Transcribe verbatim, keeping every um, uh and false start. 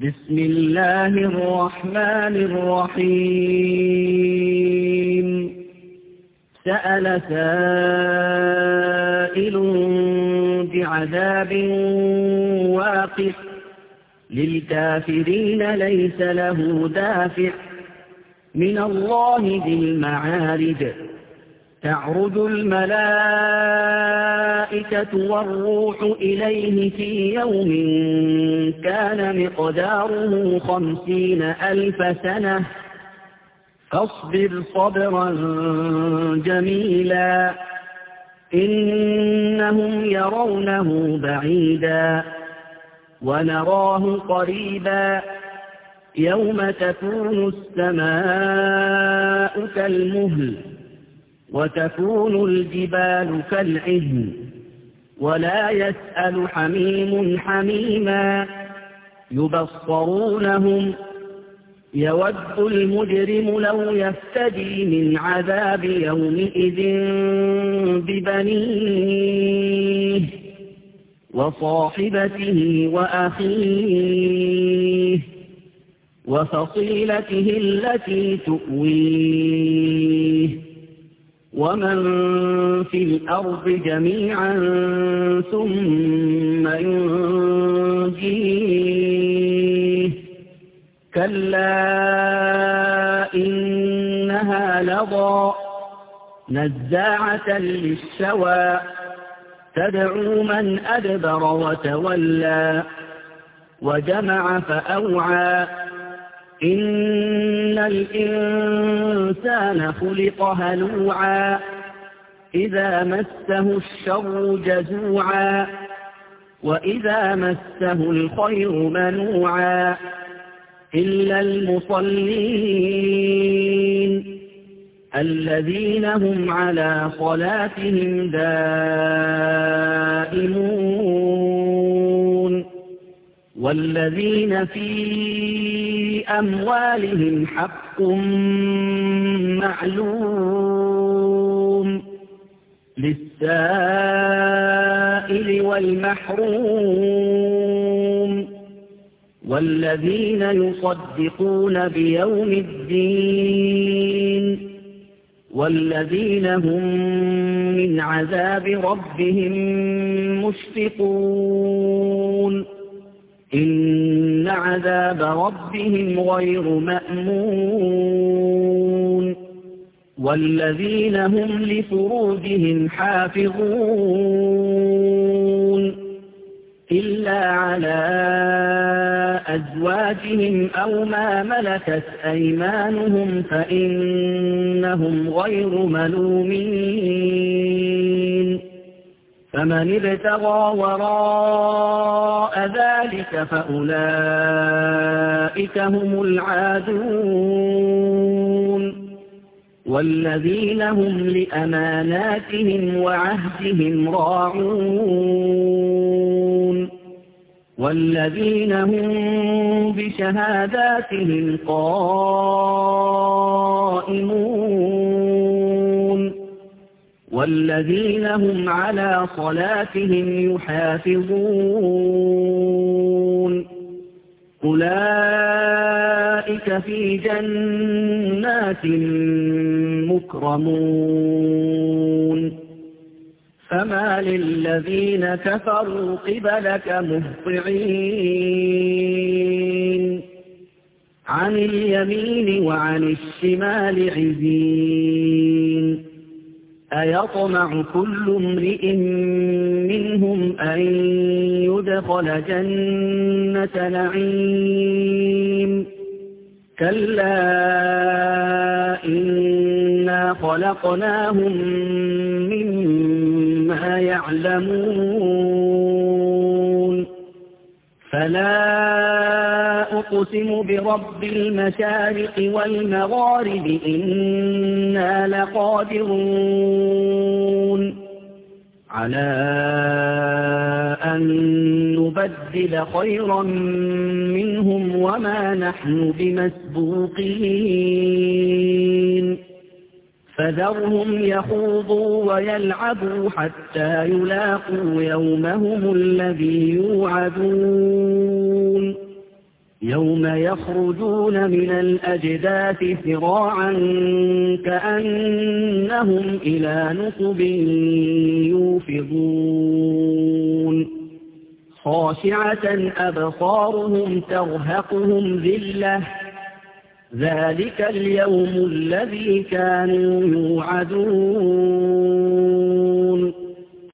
بسم الله الرحمن الرحيم سأل سائل بعذاب واقع للكافرين ليس له دافع من الله ذي المعارج تعرج الملائكة والروح إليه في يوم كان مقداره خمسين ألف سنة فاصبر صبرا جميلا إنهم يرونه بعيدا ونراه قريبا يوم تكون السماء كالمهل وتكون الجبال كالعهن ولا يسأل حميم حميما يبصرونهم يود المجرم لو يفتدي من عذاب يومئذ ببنيه وصاحبته وأخيه وفصيلته التي تؤويه ومن في الأرض جميعا ثم ينجيه كلا إنها لظى نزاعة للشوى تدعو من أدبر وتولى وجمع فأوعى إن الإنسان خلق هلوعا إذا مسه الشر جزوعا وإذا مسه الخير منوعا إلا المصلين الذين هم على صلاتهم دائمون والذين في أموالهم حق معلوم للسائل والمحروم والذين يصدقون بيوم الدين والذين هم من عذاب ربهم مشفقون إن عذاب ربهم غير مأمون والذين هم لفروجهم حافظون إلا على أزواجهم أو ما ملكت أيمانهم فإنهم غير ملومين فمن ابتغى وراء ذلك فأولئك هم العادون والذين هم لأماناتهم وعهدهم راعون والذين هم بشهاداتهم قائمون والذين هم على صلاتهم يحافظون أولئك في جنات مكرمون فما للذين كفروا قبلك مهطعين عن اليمين وعن الشمال عزين أيطمع كل امرئ منهم أن يدخل جنة نعيم كلا إنا خلقناهم مما يعلمون فلا أقسم برب المشارق والمغارب إنا لقادرون على أن نبدل خيرا منهم وما نحن بمسبوقين فذرهم يخوضوا ويلعبوا حتى يلاقوا يومهم الذي يوعدون يوم يخرجون من الأجداث سراعا كأنهم إلى نصب يوفضون خاشعة أبصارهم ترهقهم ذلة ذلك اليوم الذي كانوا يوعدون